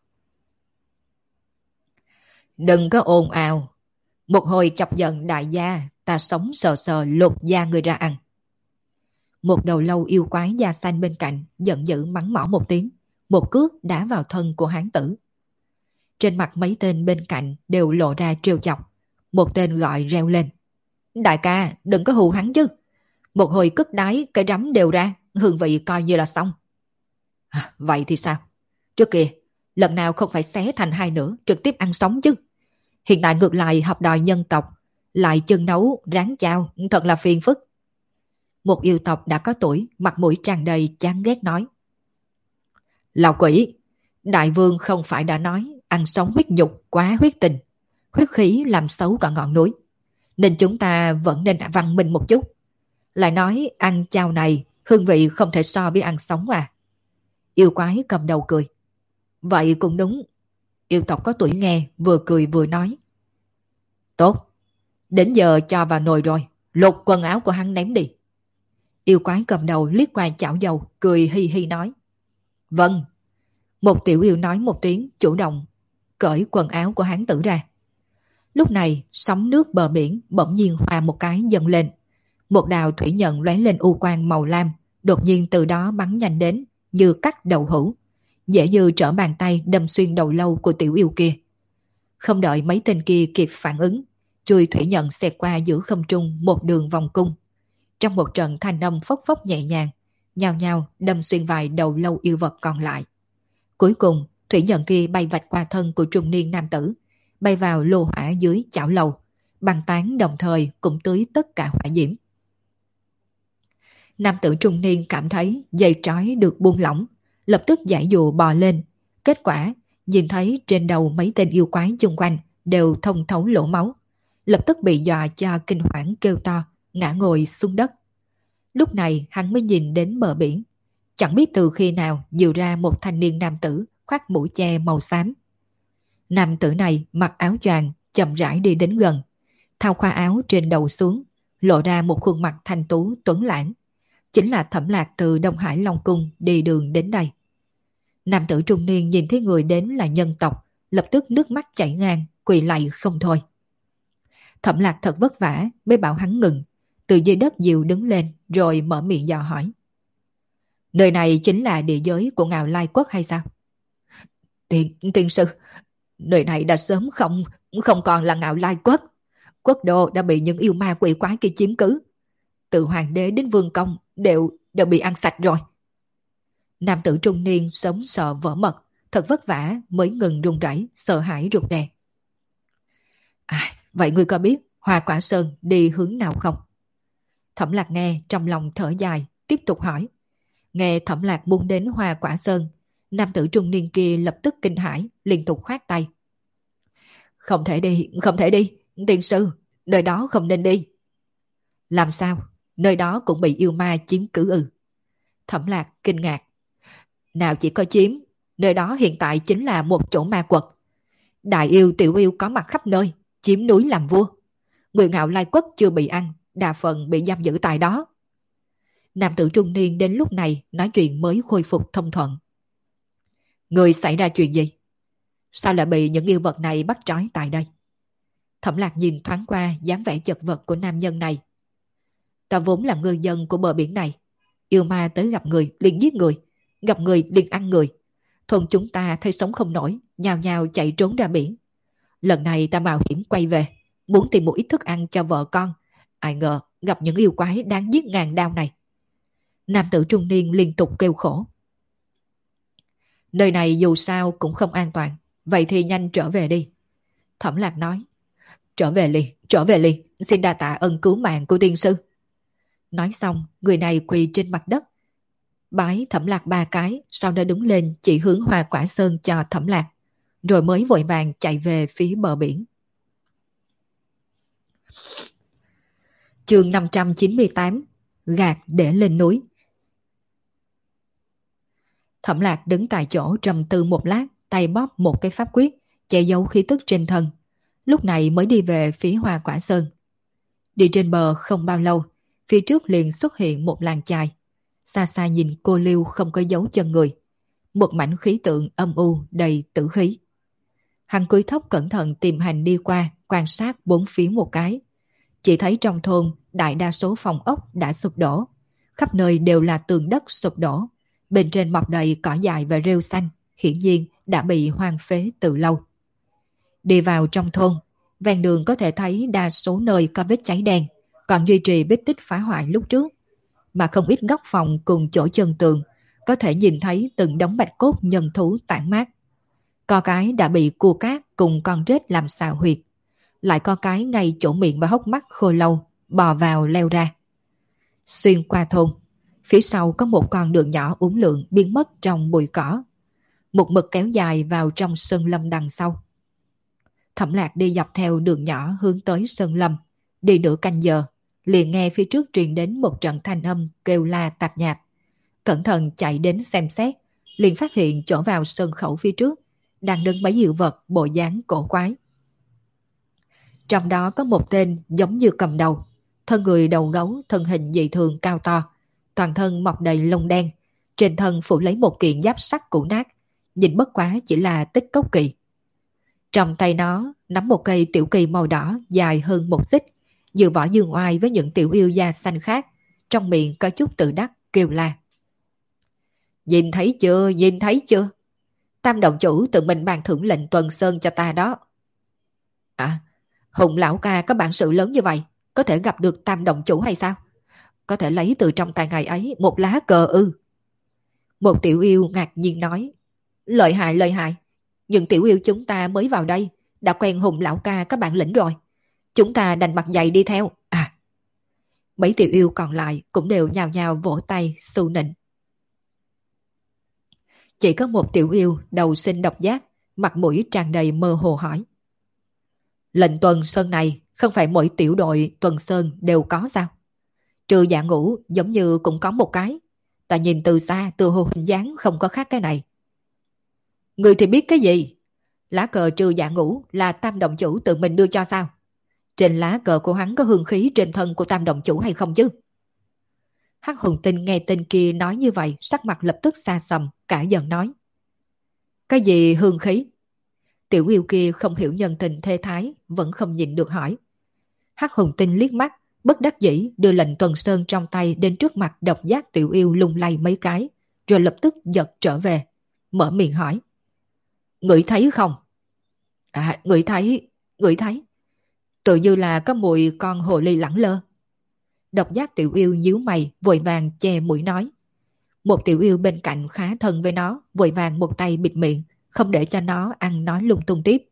Đừng có ồn ào, một hồi chọc giận đại gia, ta sống sờ sờ lột da người ra ăn. Một đầu lâu yêu quái da xanh bên cạnh giận dữ mắng mỏ một tiếng, một cước đá vào thân của hán tử. Trên mặt mấy tên bên cạnh đều lộ ra trêu chọc, một tên gọi reo lên: đại ca, đừng có hù hắn chứ, một hồi cất đáy cái rắm đều ra, hương vị coi như là xong. Vậy thì sao? Trước kia lần nào không phải xé thành hai nửa trực tiếp ăn sống chứ, hiện tại ngược lại học đòi nhân tộc, lại chân nấu ráng chao, thật là phiền phức. Một yêu tộc đã có tuổi, mặt mũi tràn đầy chán ghét nói: lão quỷ, đại vương không phải đã nói ăn sống huyết nhục quá huyết tình, huyết khí làm xấu cả ngọn núi, nên chúng ta vẫn nên văn minh một chút. Lại nói ăn chao này hương vị không thể so với ăn sống à. Yêu quái cầm đầu cười: vậy cũng đúng. Yêu tộc có tuổi nghe vừa cười vừa nói: tốt, đến giờ cho vào nồi rồi, lột quần áo của hắn ném đi. Yêu quái cầm đầu liếc qua chảo dầu, cười hi hi nói: vâng. Một tiểu yêu nói một tiếng, chủ động cởi quần áo của hắn tử ra. Lúc này sóng nước bờ biển bỗng nhiên hòa một cái dâng lên, một đạo thủy nhận lóe lên u quang màu lam, đột nhiên từ đó bắn nhanh đến như cắt đầu hũ, dễ như trở bàn tay đâm xuyên đầu lâu của tiểu yêu kia. Không đợi mấy tên kia kịp phản ứng, chui thủy nhận xẹt qua giữa không trung một đường vòng cung. Trong một trận thanh âm phốc phốc nhẹ nhàng, nhao nhao đâm xuyên vài đầu lâu yêu vật còn lại. Cuối cùng thủy nhận kia bay vạch qua thân của trung niên nam tử, bay vào lô hỏa dưới chảo lầu, băng tán đồng thời cũng tưới tất cả hỏa diễm. Nam tử trung niên cảm thấy dây trói được buông lỏng, lập tức giãy dụa bò lên. Kết quả nhìn thấy trên đầu mấy tên yêu quái xung quanh đều thông thấu lỗ máu, lập tức bị dọa cho kinh hoảng kêu to, ngã ngồi xuống đất. Lúc này hắn mới nhìn đến bờ biển, chẳng biết từ khi nào nhiều ra một thanh niên nam tử khoác mũ che màu xám. Nam tử này mặc áo choàng chậm rãi đi đến gần, thao khoa áo trên đầu xuống, lộ ra một khuôn mặt thanh tú tuấn lãng, chính là Thẩm Lạc từ Đông Hải Long Cung đi đường đến đây. Nam tử trung niên nhìn thấy người đến là nhân tộc, lập tức nước mắt chảy ngang, quỳ lạy không thôi. Thẩm Lạc thật vất vả mới bảo hắn ngừng, từ dưới đất dìu đứng lên rồi mở miệng dò hỏi: nơi này chính là địa giới của Ngạo Lai Quốc hay sao? Tiên sư, nơi này đã sớm không còn là Ngạo Lai Quốc. Quốc đô đã bị những yêu ma quỷ quái kia chiếm cứ. Từ hoàng đế đến vương công đều bị ăn sạch rồi. Nam tử trung niên sống sợ vỡ mật, thật vất vả mới ngừng run rẩy, sợ hãi rụt rè. Vậy ngươi có biết Hoa Quả Sơn đi hướng nào không? Thẩm Lạc nghe trong lòng thở dài, tiếp tục hỏi. Nghe Thẩm Lạc buông đến Hoa Quả Sơn, nam tử trung niên kia lập tức kinh hãi, liên tục khoát tay. Không thể đi, không thể đi, tiên sư, nơi đó không nên đi. Làm sao? Nơi đó cũng bị yêu ma chiếm cứ ư? Thẩm Lạc kinh ngạc. Nào chỉ có chiếm, nơi đó hiện tại chính là một chỗ ma quật. Đại yêu tiểu yêu có mặt khắp nơi, chiếm núi làm vua. Người Ngạo Lai Quốc chưa bị ăn, đa phần bị giam giữ tại đó. Nam tử trung niên đến lúc này nói chuyện mới khôi phục thông thuận. Người xảy ra chuyện gì? Sao lại bị những yêu vật này bắt trói tại đây? Thẩm Lạc nhìn thoáng qua dáng vẻ chật vật của nam nhân này. Ta vốn là ngư dân của bờ biển này. Yêu ma tới gặp người liền giết người, gặp người liền ăn người. Thôn chúng ta thấy sống không nổi, nhào nhào chạy trốn ra biển. Lần này ta mạo hiểm quay về, muốn tìm một ít thức ăn cho vợ con. Ai ngờ gặp những yêu quái đáng giết ngàn đao này. Nam tử trung niên liên tục kêu khổ. Nơi này dù sao cũng không an toàn, vậy thì nhanh trở về đi. Thẩm Lạc nói. Trở về liền, xin đa tạ ân cứu mạng của tiên sư. Nói xong, người này quỳ trên mặt đất, bái Thẩm Lạc 3 cái, sau đó đứng lên chỉ hướng Hoa Quả Sơn cho Thẩm Lạc, rồi mới vội vàng chạy về phía bờ biển. Chương 598, gạt để lên núi. Thẩm Lạc đứng tại chỗ trầm tư một lát, tay bóp một cái pháp quyết, che giấu khí tức trên thân. Lúc này mới đi về phía Hoa Quả Sơn. Đi trên bờ không bao lâu, phía trước liền xuất hiện một làng chài. Xa xa nhìn cô liêu không có dấu chân người. Một mảnh khí tượng âm u đầy tử khí. Hắn cúi thấp cẩn thận tìm hành đi qua, quan sát bốn phía một cái. Chỉ thấy trong thôn, đại đa số phòng ốc đã sụp đổ. Khắp nơi đều là tường đất sụp đổ. Bên trên mọc đầy cỏ dại và rêu xanh, hiển nhiên đã bị hoang phế từ lâu. Đi vào trong thôn, ven đường có thể thấy đa số nơi có vết cháy đen, còn duy trì vết tích phá hoại lúc trước. Mà không ít góc phòng cùng chỗ chân tường, có thể nhìn thấy từng đống bạch cốt nhân thú tản mát. Có cái đã bị cua cát cùng con rết làm xào huyệt. Lại có cái ngay chỗ miệng và hốc mắt khô lâu, bò vào leo ra. Xuyên qua thôn, phía sau có một con đường nhỏ uốn lượn biến mất trong bụi cỏ. Một mực kéo dài vào trong sơn lâm đằng sau. Thẩm Lạc đi dọc theo đường nhỏ hướng tới sơn lâm. Đi nửa canh giờ, liền nghe phía trước truyền đến một trận thanh âm kêu la tạp nhạp. Cẩn thận chạy đến xem xét, liền phát hiện chỗ vào sơn khẩu phía trước đang đứng mấy hiệu vật bộ dáng cổ quái. Trong đó có một tên giống như cầm đầu, thân người đầu gấu, thân hình dị thường cao to, toàn thân mọc đầy lông đen, trên thân phủ lấy một kiện giáp sắt cũ nát, nhìn bất quá chỉ là tích cốc kỳ. Trong tay nó nắm một cây tiểu kỳ màu đỏ dài hơn một xích, dự võ dương oai với những tiểu yêu da xanh khác, trong miệng có chút tự đắc kêu la. Nhìn thấy chưa, nhìn thấy chưa? Tam động chủ tự mình ban thưởng lệnh tuần sơn cho ta đó. À, Hùng lão ca có bản sự lớn như vậy, có thể gặp được tam động chủ hay sao? Có thể lấy từ trong tay ngài ấy một lá cờ ư? Một tiểu yêu ngạc nhiên nói. Lợi hại, lợi hại. Nhưng tiểu yêu chúng ta mới vào đây, đã quen Hùng lão ca có bản lĩnh rồi. Chúng ta đành mặt dày đi theo. À, mấy tiểu yêu còn lại cũng đều nhào nhào vỗ tay xu nịnh. Chỉ có một tiểu yêu đầu sinh độc giác, mặt mũi tràn đầy mơ hồ hỏi. Lệnh tuần sơn này không phải mỗi tiểu đội tuần sơn đều có sao? Trừ Dạ Ngũ giống như cũng có một cái. Ta nhìn từ xa từ hồ hình dáng không có khác cái này. Người thì biết cái gì? Lá cờ Trừ Dạ Ngũ là tam động chủ tự mình đưa cho sao? Trên lá cờ của hắn có hương khí trên thân của tam động chủ hay không chứ? Hắc Hùng Tinh nghe tên kia nói như vậy, sắc mặt lập tức xa sầm, cả giận nói. Cái gì hương khí? Tiểu yêu kia không hiểu nhân tình thê thái, vẫn không nhịn được hỏi. Hắc Hùng Tinh liếc mắt, bất đắc dĩ đưa lệnh tuần sơn trong tay đến trước mặt độc giác tiểu yêu lung lay mấy cái, rồi lập tức giật trở về, mở miệng hỏi. Ngửi thấy không? À, ngửi thấy, ngửi thấy. Tự như là có mùi con hồ ly lẳng lơ. Độc giác tiểu yêu nhíu mày, vội vàng che mũi nói. Một tiểu yêu bên cạnh khá thân với nó, vội vàng một tay bịt miệng, không để cho nó ăn nói lung tung tiếp.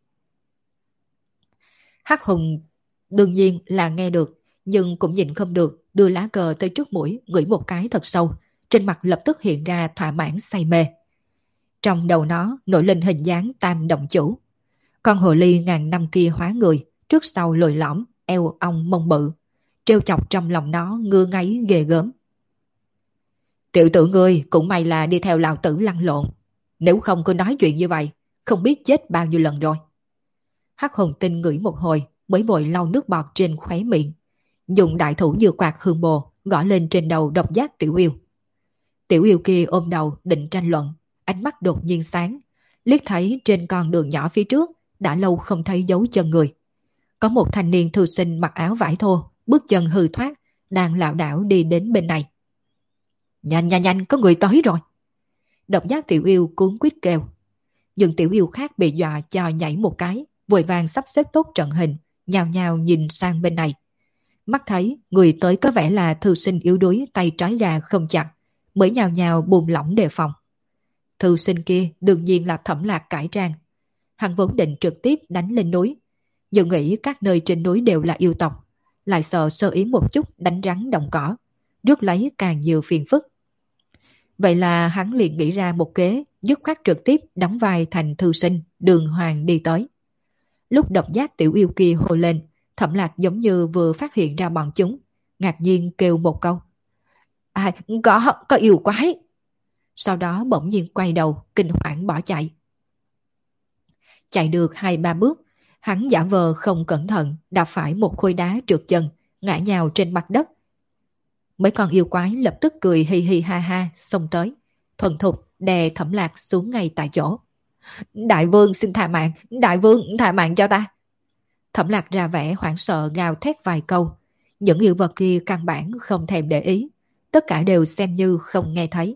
Hắc Hùng đương nhiên là nghe được, nhưng cũng nhìn không được, đưa lá cờ tới trước mũi, ngửi một cái thật sâu, trên mặt lập tức hiện ra thỏa mãn say mê. Trong đầu nó nổi lên hình dáng tam động chủ. Con hồ ly ngàn năm kia hóa người, trước sau lồi lõm, eo ong mông bự, trêu chọc trong lòng nó ngưa ngáy ghê gớm. Tiểu tử ngươi cũng may là đi theo lão tử lăn lộn, nếu không cứ nói chuyện như vậy, không biết chết bao nhiêu lần rồi. Hắc Hùng Tinh ngửi một hồi, mới vội lau nước bọt trên khóe miệng, dùng đại thủ như quạt hương bồ gõ lên trên đầu độc giác tiểu yêu. Tiểu yêu kia ôm đầu định tranh luận, ánh mắt đột nhiên sáng, liếc thấy trên con đường nhỏ phía trước đã lâu không thấy dấu chân người. Có một thanh niên thư sinh mặc áo vải thô, bước chân hư thoát, đang lảo đảo đi đến bên này. Nhanh nhanh nhanh, có người tới rồi. Độc giác tiểu yêu cuốn quýt kêu. Nhưng tiểu yêu khác bị dọa cho nhảy một cái, vội vàng sắp xếp tốt trận hình, nhào nhào nhìn sang bên này. Mắt thấy người tới có vẻ là thư sinh yếu đuối, tay trái gà không chặt, mới nhào nhào buông lỏng đề phòng. Thư sinh kia đương nhiên là Thẩm Lạc cải trang. Hắn vốn định trực tiếp đánh lên núi, nhưng nghĩ các nơi trên núi đều là yêu tộc, lại sợ sơ ý một chút đánh rắn động cỏ, rước lấy càng nhiều phiền phức. Vậy là hắn liền nghĩ ra một kế, dứt khoát trực tiếp đóng vai thành thư sinh, đường hoàng đi tới. Lúc độc giác tiểu yêu kia hô lên, Thẩm Lạc giống như vừa phát hiện ra bọn chúng, ngạc nhiên kêu một câu. À, có yêu quái. sau đó bỗng nhiên quay đầu, kinh hoảng bỏ chạy. Chạy được 2-3 bước, hắn giả vờ không cẩn thận đạp phải một khối đá trượt chân, ngã nhào trên mặt đất. Mấy con yêu quái lập tức cười hi hi ha ha xông tới, thuần thục đè Thẩm Lạc xuống ngay tại chỗ. Đại vương xin tha mạng, đại vương tha mạng cho ta. Thẩm Lạc ra vẻ hoảng sợ gào thét vài câu. Những yêu vật kia căn bản không thèm để ý, tất cả đều xem như không nghe thấy.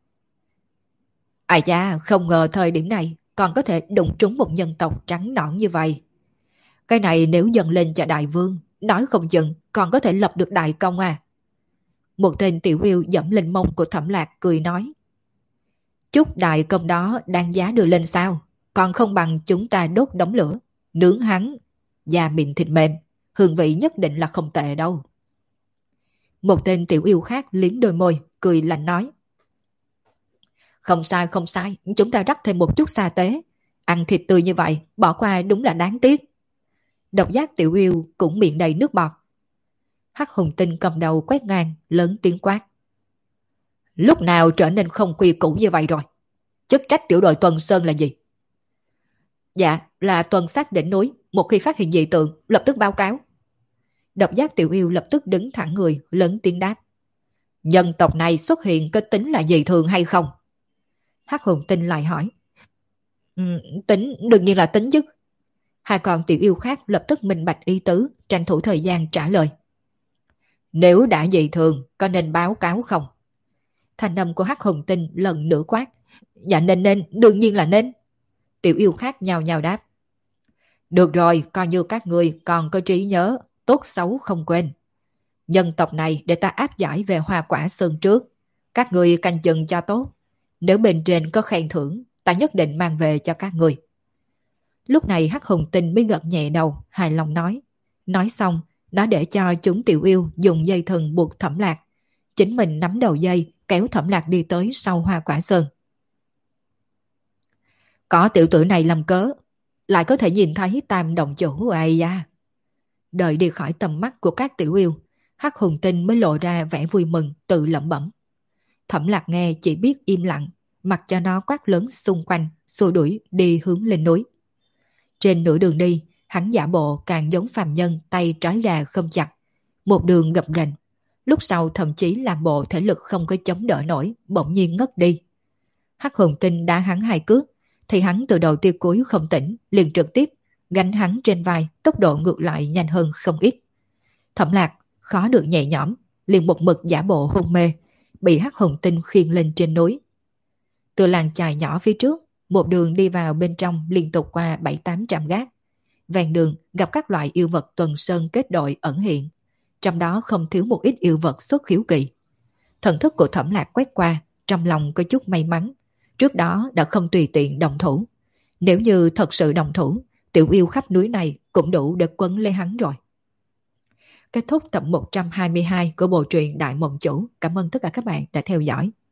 Ai da, không ngờ thời điểm này còn có thể đụng trúng một nhân tộc trắng nõn như vậy. Cái này nếu dâng lên cho đại vương, nói không chừng còn có thể lập được đại công à. Một tên tiểu yêu dẫm lên mông của Thẩm Lạc cười nói. Chút đại công đó đáng giá đưa lên sao, còn không bằng chúng ta đốt đống lửa, nướng hắn, da mịn thịt mềm, hương vị nhất định là không tệ đâu. Một tên tiểu yêu khác liếm đôi môi, cười lạnh nói. Không sai, không sai, chúng ta rắc thêm một chút sa tế. Ăn thịt tươi như vậy, bỏ qua đúng là đáng tiếc. Độc giác tiểu yêu cũng miệng đầy nước bọt. Hắc Hùng Tinh cầm đầu quét ngang, lớn tiếng quát. Lúc nào trở nên không quy củ như vậy rồi? Chức trách tiểu đội tuần sơn là gì? Dạ, là tuần sát đỉnh núi, một khi phát hiện dị tượng, lập tức báo cáo. Độc giác tiểu yêu lập tức đứng thẳng người, lớn tiếng đáp. Nhân tộc này xuất hiện có tính là dị thường hay không? Hắc Hùng Tinh lại hỏi. Tính, đương nhiên là tính chứ. Hai con tiểu yêu khác lập tức minh bạch ý tứ, tranh thủ thời gian trả lời. Nếu đã dị thường, có nên báo cáo không? Thanh âm của Hắc Hùng Tinh lần nữa quát. Dạ nên, đương nhiên là nên. Tiểu yêu khác nhào nhào đáp. Được rồi, coi như các người còn có trí nhớ, tốt xấu không quên. Nhân tộc này để ta áp giải về Hoa Quả Sơn trước. Các người canh chừng cho tốt. Nếu bên trên có khen thưởng, ta nhất định mang về cho các người. Lúc này Hắc Hùng Tinh mới gật nhẹ đầu, hài lòng nói. Nói xong, nó để cho chúng tiểu yêu dùng dây thừng buộc Thẩm Lạc. Chính mình nắm đầu dây, kéo Thẩm Lạc đi tới sau Hoa Quả Sơn. Có tiểu tử này làm cớ, lại có thể nhìn thấy Tam đồng chủ ai da. Đợi đi khỏi tầm mắt của các tiểu yêu, Hắc Hùng Tinh mới lộ ra vẻ vui mừng, tự lẩm bẩm. Thẩm Lạc nghe chỉ biết im lặng, mặc cho nó quát lớn xung quanh, xua đuổi đi hướng lên núi. Trên nửa đường đi, hắn giả bộ càng giống phàm nhân tay trói gà không chặt, một đường gập ghềnh. Lúc sau thậm chí làm bộ thể lực không có chống đỡ nổi, bỗng nhiên ngất đi. Hắc Hùng Tinh đá hắn 2 cước, thì hắn từ đầu tia cuối không tỉnh, liền trực tiếp gánh hắn trên vai, tốc độ ngược lại nhanh hơn không ít. Thẩm Lạc khó được nhẹ nhõm, liền một mực giả bộ hôn mê, bị Hắc Hùng Tinh khiêng lên trên núi. Từ làng chài nhỏ phía trước, một đường đi vào bên trong liên tục qua 700-800 gác. Ven đường gặp các loại yêu vật tuần sơn kết đội ẩn hiện, trong đó không thiếu một ít yêu vật xuất khiếu kỳ. Thần thức của Thẩm Lạc quét qua, trong lòng có chút may mắn, trước đó đã không tùy tiện động thủ. Nếu như thật sự động thủ, tiểu yêu khắp núi này cũng đủ để quấn lấy hắn rồi. Kết thúc tập 122 của bộ truyện Đại Mộng Chủ. Cảm ơn tất cả các bạn đã theo dõi.